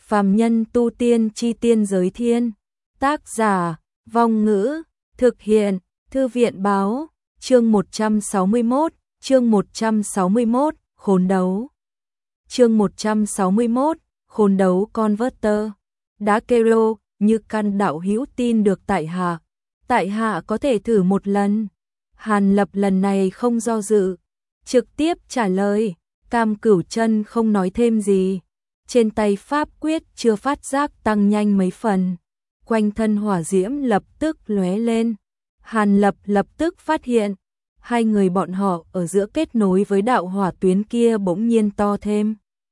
Phàm nhân tu tiên chi tiên giới thiên. Tác giả, Vong Ngữ, thực hiện, Thư viện báo, chương 161, khốn đấu. Chương 161, khốn đấu Converter. Đá Kero, như căn đạo hữu tin được tại hạ có thể thử một lần. Hàn Lập lần này không do dự, trực tiếp trả lời. Cam Cửu Chân không nói thêm gì, trên tay pháp quyết chưa phát giác tăng nhanh mấy phần, quanh thân hỏa diễm lập tức lóe lên. Hàn Lập lập tức phát hiện, hai người bọn họ ở giữa kết nối với đạo hỏa tuyến kia bỗng nhiên to thêm,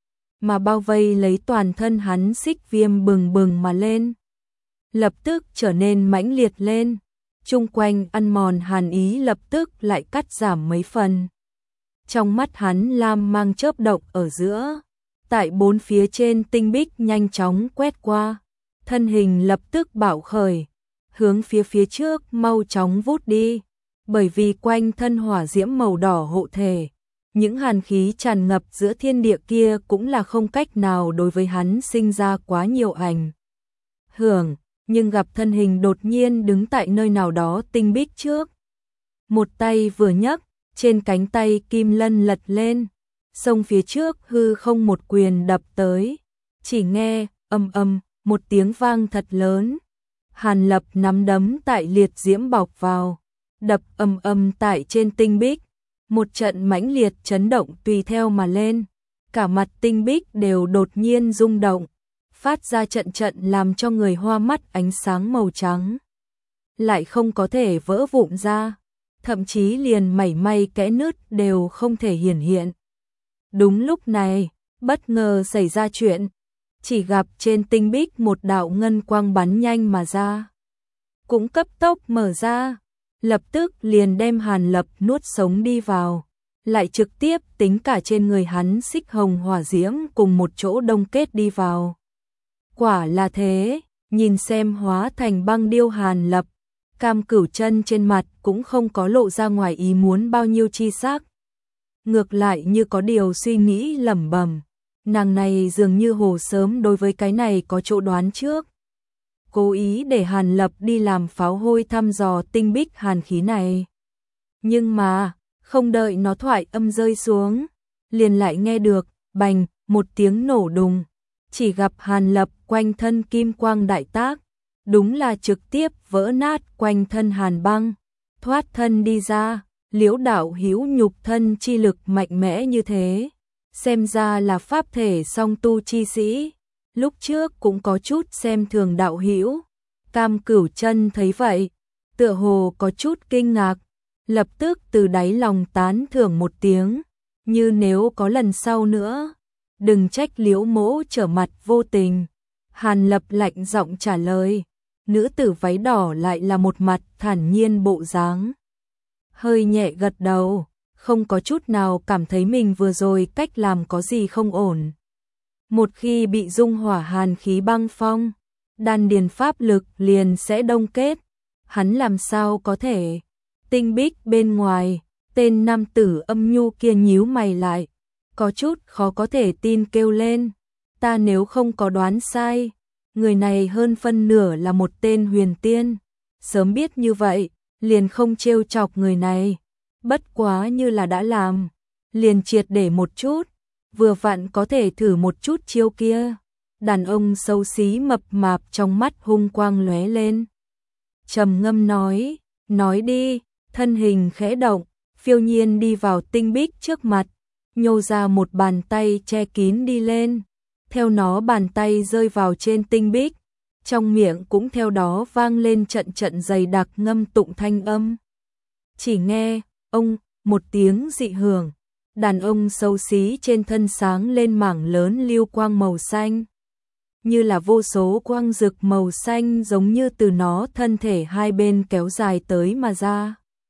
mà bao vây lấy toàn thân hắn xích viêm bừng bừng mà lên, lập tức trở nên mãnh liệt lên, chung quanh ăn mòn hàn ý lập tức lại cắt giảm mấy phần. Trong mắt hắn lam mang chớp động ở giữa, tại bốn phía trên tinh bích nhanh chóng quét qua, thân hình lập tức bạo khởi, hướng phía trước mau chóng vút đi, bởi vì quanh thân hỏa diễm màu đỏ hộ thể, những hàn khí tràn ngập giữa thiên địa kia cũng là không cách nào đối với hắn sinh ra quá nhiều ảnh hưởng, nhưng gặp thân hình đột nhiên đứng tại nơi nào đó tinh bích trước. Một tay vừa nhấc, trên cánh tay kim lân lật lên, xông phía trước hư không một quyền đập tới, chỉ nghe ầm ầm một tiếng vang thật lớn. Hàn Lập nắm đấm tại liệt diễm bọc vào, đập ầm ầm tại trên tinh bích, một trận mãnh liệt chấn động tùy theo mà lên, cả mặt tinh bích đều đột nhiên rung động, phát ra trận làm cho người hoa mắt ánh sáng màu trắng, lại không có thể vỡ vụn ra, thậm chí liền mảy may kẽ nứt đều không thể hiển hiện. Đúng lúc này, bất ngờ xảy ra chuyện, chỉ gặp trên tinh bích một đạo ngân quang bắn nhanh mà ra, cũng cấp tốc mở ra, lập tức liền đem Hàn Lập nuốt sống đi vào, lại trực tiếp tính cả trên người hắn xích hồng hỏa diễm cùng một chỗ đông kết đi vào. Quả là thế, nhìn xem hóa thành băng điêu Hàn Lập, Cam Cửu Chân trên mặt cũng không có lộ ra ngoài ý muốn bao nhiêu chi sắc. Ngược lại như có điều suy nghĩ lẩm bẩm, nàng này dường như hồ sớm đối với cái này có chỗ đoán trước. Cố ý để Hàn Lập đi làm pháo hôi thăm dò tinh bích hàn khí này. Nhưng mà, không đợi nó thoại âm rơi xuống, liền lại nghe được, bành, một tiếng nổ đùng. Chỉ gặp Hàn Lập quanh thân kim quang đại tác, đúng là trực tiếp vỡ nát quanh thân Hàn Băng, thoát thân đi ra, Liễu đạo hữu nhục thân chi lực mạnh mẽ như thế, xem ra là pháp thể song tu chi sĩ, lúc trước cũng có chút xem thường đạo hữu. Cam Cửu Chân thấy vậy, tựa hồ có chút kinh ngạc, lập tức từ đáy lòng tán thưởng một tiếng, như nếu có lần sau nữa, đừng trách Liễu mỗ trở mặt vô tình. Hàn Lập lạnh giọng trả lời, nữ tử váy đỏ lại là một mặt thản nhiên bộ dáng, hơi nhẹ gật đầu, không có chút nào cảm thấy mình vừa rồi cách làm có gì không ổn. Một khi bị dung hỏa hàn khí băng phong, đan điền pháp lực liền sẽ đông kết, hắn làm sao có thể. Tinh bích bên ngoài, tên nam tử âm nhu kia nhíu mày lại, có chút khó có thể tin kêu lên, ta nếu không có đoán sai, người này hơn phân nửa là một tên huyền tiên, sớm biết như vậy, liền không trêu chọc người này, bất quá như là đã làm, liền triệt để một chút, vừa vặn có thể thử một chút chiêu kia. Đàn ông xấu xí mập mạp trong mắt hung quang lóe lên, trầm ngâm nói đi, thân hình khẽ động, phiêu nhiên đi vào tinh bích trước mặt, nhô ra một bàn tay che kín đi lên, theo nó bàn tay rơi vào trên tinh bích, trong miệng cũng theo đó vang lên trận dày đặc ngâm tụng thanh âm. Chỉ nghe, ông, một tiếng dị hưởng, đàn ông xấu xí trên thân sáng lên mảng lớn lưu quang màu xanh, như là vô số quang rực màu xanh giống như từ nó thân thể hai bên kéo dài tới mà ra.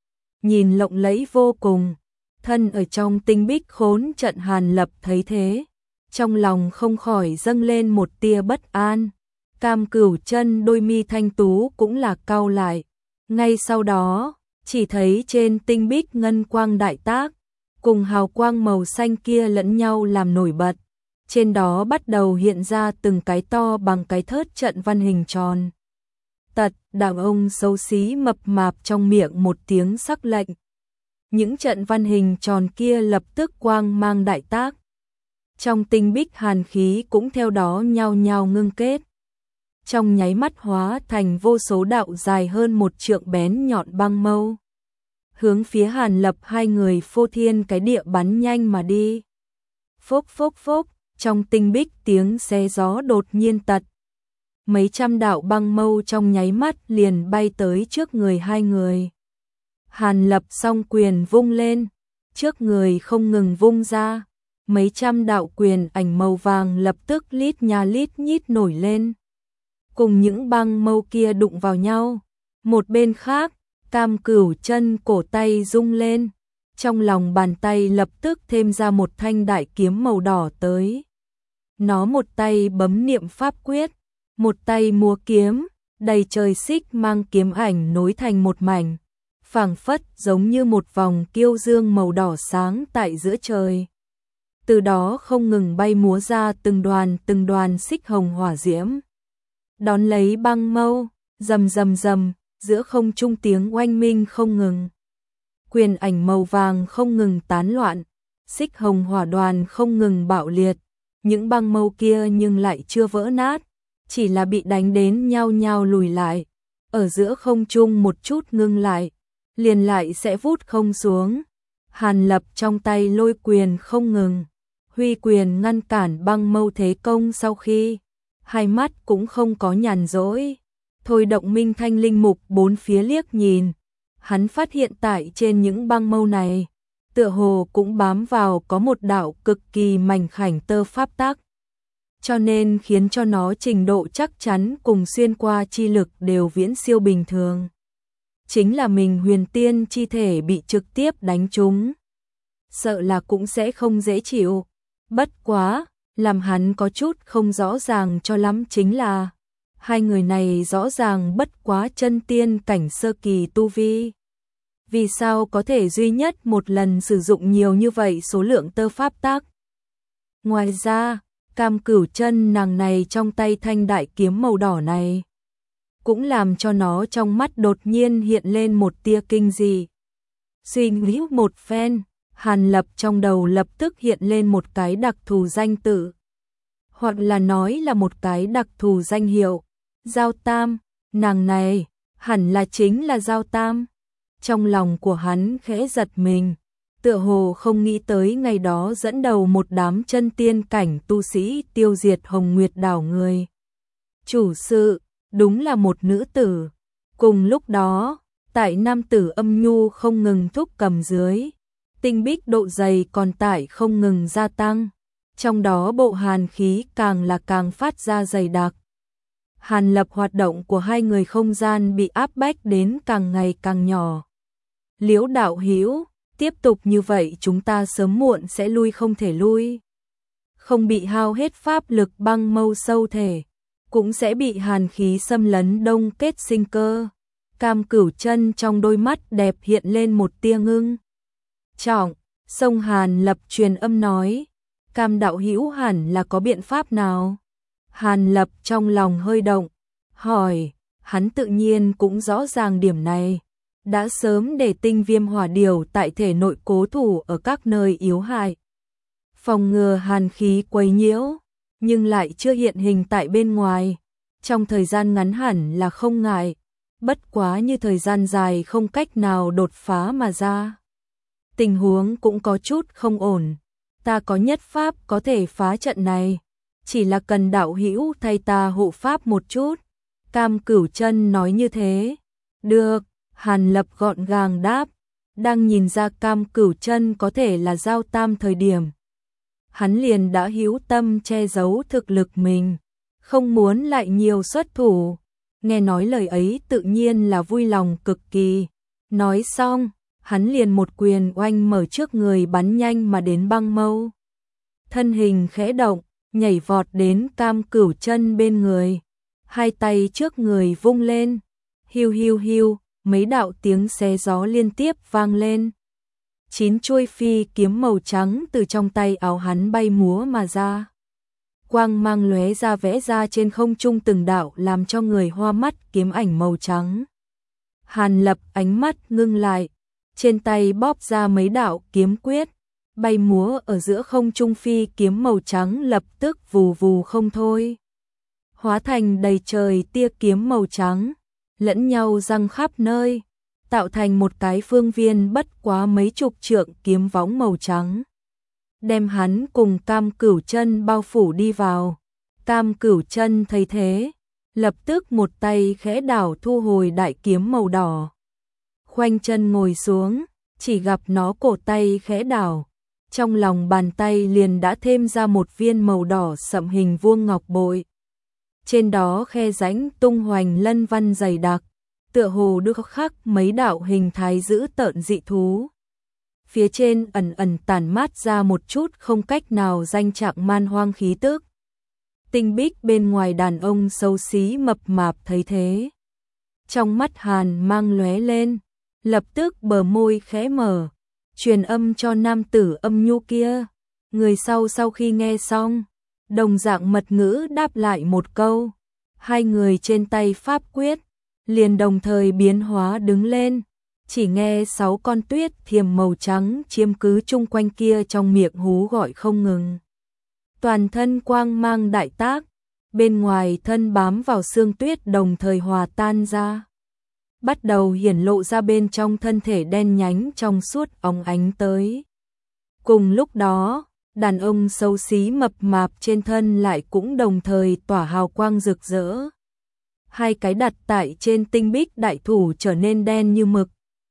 Nhìn lộng lẫy vô cùng, thân ở trong tinh bích khốn trận Hàn Lập thấy thế, trong lòng không khỏi dâng lên một tia bất an. Cam Cửu Chân đôi mi thanh tú cũng là cau lại, ngay sau đó, chỉ thấy trên tinh bích ngân quang đại tác, cùng hào quang màu xanh kia lẫn nhau làm nổi bật, trên đó bắt đầu hiện ra từng cái to bằng cái thớt trận văn hình tròn. Tật, đàn ông xấu xí mập mạp trong miệng một tiếng sắc lệnh. Những trận văn hình tròn kia lập tức quang mang đại tác. Trong tinh bích hàn khí cũng theo đó nhao nhao ngưng kết. Trong nháy mắt hóa thành vô số đạo dài hơn 1 trượng bén nhọn băng mâu. Hướng phía Hàn Lập hai người phô thiên cái địa bắn nhanh mà đi. Phốc phốc phốc, trong tinh bích tiếng xé gió đột nhiên tật. Mấy trăm đạo băng mâu trong nháy mắt liền bay tới trước người hai người. Hàn Lập song quyền vung lên, trước người không ngừng vung ra. Mấy trăm đạo quyền ảnh màu vàng lập tức lít nha lít nhít nổi lên. Cùng những băng mâu kia đụng vào nhau. Một bên khác, Cam Cửu Chân cổ tay rung lên. Trong lòng bàn tay lập tức thêm ra một thanh đại kiếm màu đỏ tới. Nó một tay bấm niệm pháp quyết, một tay múa kiếm, đầy trời xích mang kiếm ảnh nối thành một mảnh, phảng phất giống như một vòng kiêu dương màu đỏ sáng tại giữa trời. Từ đó không ngừng bay múa ra từng đoàn xích hồng hỏa diễm. Đón lấy băng mâu, rầm rầm rầm, giữa không trung tiếng oanh minh không ngừng. Quyền ảnh màu vàng không ngừng tán loạn, xích hồng hỏa đoàn không ngừng bạo liệt. Những băng mâu kia nhưng lại chưa vỡ nát, chỉ là bị đánh đến nhao nhao lùi lại. Ở giữa không trung một chút ngưng lại, liền lại sẽ vút không xuống. Hàn Lập trong tay lôi quyền không ngừng, huy quyền ngăn cản băng mâu thế công sau khi. Hai mắt cũng không có nhàn rỗi, thôi động minh thanh linh mục bốn phía liếc nhìn. Hắn phát hiện tại trên những băng mâu này, tựa hồ cũng bám vào có một đạo cực kỳ mảnh khảnh tơ pháp tắc. Cho nên khiến cho nó trình độ chắc chắn cùng xuyên qua chi lực đều viễn siêu bình thường. Chính là mình huyền tiên chi thể bị trực tiếp đánh trúng, sợ là cũng sẽ không dễ chịu. Bất quá, làm hắn có chút không rõ ràng cho lắm chính là hai người này rõ ràng bất quá chân tiên cảnh sơ kỳ tu vi. Vì sao có thể duy nhất một lần sử dụng nhiều như vậy số lượng tơ pháp tắc? Ngoài ra, Cam Cửu Chân nàng này trong tay thanh đại kiếm màu đỏ này cũng làm cho nó trong mắt đột nhiên hiện lên một tia kinh dị. Suy nghĩ một phen, Hàn Lập trong đầu lập tức hiện lên một cái đặc thù danh tự, hoặc là nói là một cái đặc thù danh hiệu. Giao Tam, nàng này hẳn là chính là Giao Tam. Trong lòng của hắn khẽ giật mình, tựa hồ không nghĩ tới ngày đó dẫn đầu một đám chân tiên cảnh tu sĩ tiêu diệt Hồng Nguyệt đảo người. Chủ sự, đúng là một nữ tử. Cùng lúc đó, tại nam tử âm nhu không ngừng thúc cầm dưới, tinh bích độ dày còn tại không ngừng gia tăng. Trong đó bộ hàn khí càng là càng phát ra dày đặc. Hàn Lập hoạt động của hai người không gian bị áp bách đến càng ngày càng nhỏ. Liễu đạo hữu, tiếp tục như vậy chúng ta sớm muộn sẽ lui không thể lui. Không bị hao hết pháp lực băng mâu sâu thể, cũng sẽ bị hàn khí xâm lấn đông kết sinh cơ. Cam Cửu Chân trong đôi mắt đẹp hiện lên một tia ngưng trọng. Sông Hàn Lập truyền âm nói, Cam đạo hữu hẳn là có biện pháp nào? Hàn Lập trong lòng hơi động, hỏi, hắn tự nhiên cũng rõ ràng điểm này. Đã sớm để tinh viêm hỏa điều tại thể nội cố thủ ở các nơi yếu hại, phòng ngừa hàn khí quấy nhiễu, nhưng lại chưa hiện hình tại bên ngoài. Trong thời gian ngắn hẳn là không ngại, bất quá như thời gian dài không cách nào đột phá mà ra. Tình huống cũng có chút không ổn, ta có nhất pháp có thể phá trận này, chỉ là cần đạo hữu thay ta hộ pháp một chút. Cam Cửu Chân nói như thế. Được. Hàn Lập gọn gàng đáp, đang nhìn ra Cam Cửu Chân có thể là Giao Tam thời điểm. Hắn liền đã hữu tâm che giấu thực lực mình, không muốn lại nhiều xuất thủ. Nghe nói lời ấy tự nhiên là vui lòng cực kỳ. Nói xong, hắn liền một quyền oanh mở trước người bắn nhanh mà đến băng mâu. Thân hình khẽ động, nhảy vọt đến Cam Cửu Chân bên người. Hai tay trước người vung lên, hiu hiu hiu. Mấy đạo tiếng xé gió liên tiếp vang lên. 9 chuôi phi kiếm màu trắng từ trong tay áo hắn bay múa mà ra. quang mang lóe ra vẽ ra trên không trung từng đạo làm cho người hoa mắt kiếm ảnh màu trắng. Hàn Lập ánh mắt ngưng lại, trên tay bóp ra mấy đạo kiếm quyết, bay múa ở giữa không trung phi kiếm màu trắng lập tức vù vù không thôi. Hóa thành đầy trời tia kiếm màu trắng, lẫn nhau răng khắp nơi, tạo thành một cái phương viên bất quá mấy chục trượng kiếm võng màu trắng. Đem hắn cùng Cam Cửu Chân bao phủ đi vào. Cam Cửu Chân thấy thế, lập tức một tay khẽ đảo thu hồi đại kiếm màu đỏ. Khoanh chân ngồi xuống, chỉ gặp nó cổ tay khẽ đảo, trong lòng bàn tay liền đã thêm ra một viên màu đỏ sậm hình vuông ngọc bội. Trên đó khe rãnh tung hoành lân văn dày đặc, tựa hồ được khắc mấy đạo hình thái dữ tợn dị thú. Phía trên ẩn ẩn tản mát ra một chút không cách nào danh trạng man hoang khí tức. Tinh Bích bên ngoài đàn ông xấu xí mập mạp thấy thế, trong mắt hàn mang lóe lên, lập tức bờ môi khẽ mở, truyền âm cho nam tử âm nhu kia. Người sau khi nghe xong, đồng dạng mật ngữ đáp lại một câu. Hai người trên tay pháp quyết liền đồng thời biến hóa đứng lên, chỉ nghe 6 con tuyết thiềm màu trắng chiếm cứ chung quanh kia trong miệng hú gọi không ngừng. Toàn thân quang mang đại tác, bên ngoài thân bám vào xương tuyết đồng thời hòa tan ra, bắt đầu hiển lộ ra bên trong thân thể đen nhánh trong suốt óng ánh tới. Cùng lúc đó, đàn ông xấu xí mập mạp trên thân lại cũng đồng thời tỏa hào quang rực rỡ. Hai cái đặt tại trên tinh bích đại thủ trở nên đen như mực.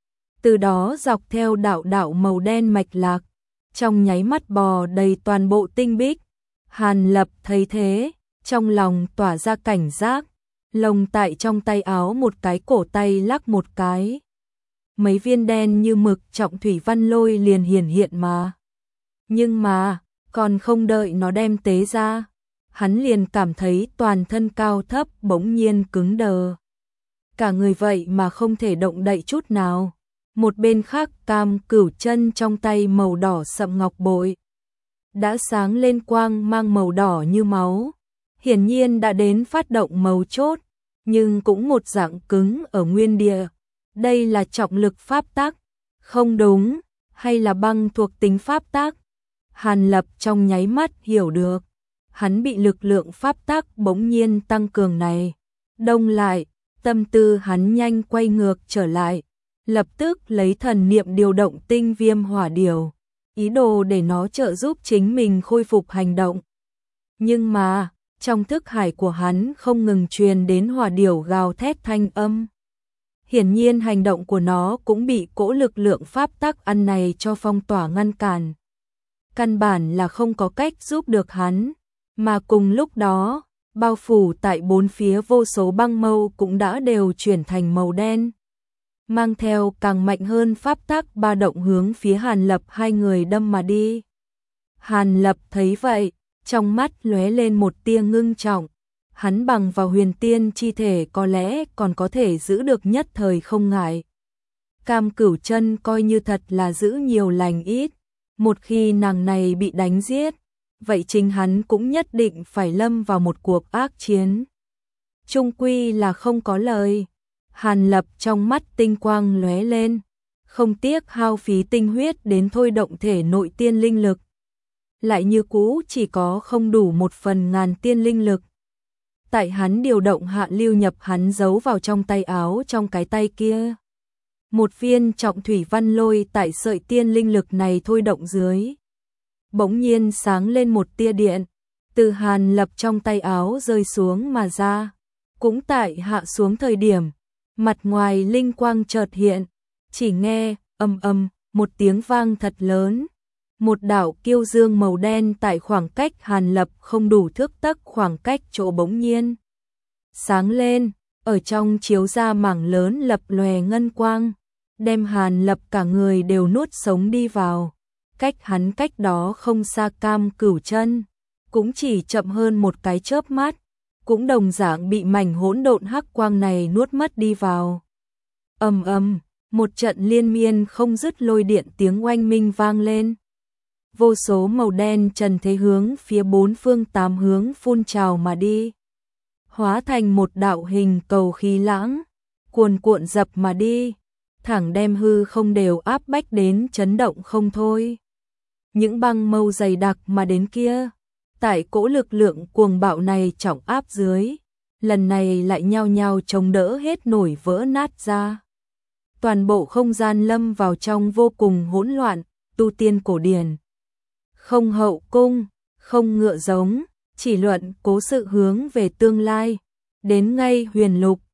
Từ đó dọc theo đạo đạo màu đen mạch lạc, trong nháy mắt bò đầy toàn bộ tinh bích. Hàn Lập thấy thế, trong lòng tỏa ra cảnh giác, lồng tại trong tay áo một cái cổ tay lắc một cái. Mấy viên đen như mực trọng thủy văn lôi liền hiển hiện mà. Nhưng mà, còn không đợi nó đem tế ra, hắn liền cảm thấy toàn thân cao thấp bỗng nhiên cứng đờ. Cả người vậy mà không thể động đậy chút nào. Một bên khác Cam Cửu Chân trong tay màu đỏ sậm ngọc bội đã sáng lên quang mang màu đỏ như máu, hiển nhiên đã đến phát động mấu chốt, nhưng cũng một dạng cứng ở nguyên địa. Đây là trọng lực pháp tắc, không đúng, hay là băng thuộc tính pháp tắc? Hàn Lập trong nháy mắt hiểu được, hắn bị lực lượng pháp tắc bỗng nhiên tăng cường này đông lại, tâm tư hắn nhanh quay ngược trở lại, lập tức lấy thần niệm điều động tinh viêm hỏa điểu, ý đồ để nó trợ giúp chính mình khôi phục hành động. Nhưng mà, trong thức hải của hắn không ngừng truyền đến hỏa điểu gào thét thanh âm. Hiển nhiên hành động của nó cũng bị cỗ lực lượng pháp tắc ăn này cho phong tỏa ngăn cản. Căn bản là không có cách giúp được hắn, mà cùng lúc đó, bao phủ tại bốn phía vô số băng mâu cũng đã đều chuyển thành màu đen. Mang theo càng mạnh hơn pháp tắc ba động hướng phía Hàn Lập hai người đâm mà đi. Hàn Lập thấy vậy, trong mắt lóe lên một tia ngưng trọng. Hắn bằng vào huyền tiên chi thể có lẽ còn có thể giữ được nhất thời không ngại. Cam Cửu Chân coi như thật là giữ nhiều lành ít. Một khi nàng này bị đánh giết, vậy chính hắn cũng nhất định phải lâm vào một cuộc ác chiến. Chung quy là không có lời. Hàn Lập trong mắt tinh quang lóe lên, không tiếc hao phí tinh huyết đến thôi động thể nội tiên linh lực. Lại như cũ chỉ có không đủ 1/1000 tiên linh lực. Tại hắn điều động hạ lưu nhập hắn giấu vào trong tay áo trong cái tay kia. Một viên trọng thủy văn lôi tại sợi tiên linh lực này thôi động dưới. Bỗng nhiên sáng lên một tia điện, từ Hàn Lập trong tay áo rơi xuống mà ra. Cũng tại hạ xuống thời điểm, mặt ngoài linh quang chợt hiện, chỉ nghe ầm ầm một tiếng vang thật lớn. Một đạo kiêu dương màu đen tại khoảng cách Hàn Lập không đủ thước tấc khoảng cách chỗ bỗng nhiên sáng lên, ở trong chiếu ra mảng lớn lập lòe ngân quang, đem Hàn Lập cả người đều nuốt sống đi vào. Cách hắn cách đó không xa Cam Cửu Chân, cũng chỉ chậm hơn một cái chớp mắt, cũng đồng dạng bị mảnh hỗn độn hắc quang này nuốt mất đi vào. Ầm ầm, một trận liên miên không dứt lôi điện tiếng oanh minh vang lên. vô số màu đen trần thế hướng phía bốn phương tám hướng phun trào mà đi, hóa thành một đạo hình cầu khí lãng, cuồn cuộn dập mà đi, thẳng đem hư không đều áp bách đến chấn động không thôi. Những băng mâu dày đặc mà đến kia, tại cỗ lực lượng cuồng bạo này trọng áp dưới, lần này lại nhao nhao chống đỡ hết nổi vỡ nát ra. Toàn bộ không gian lâm vào trong vô cùng hỗn loạn, tu tiên cổ điển. Không hậu cung, không ngựa giống, chỉ luận cố sự hướng về tương lai, đến ngay huyền lục,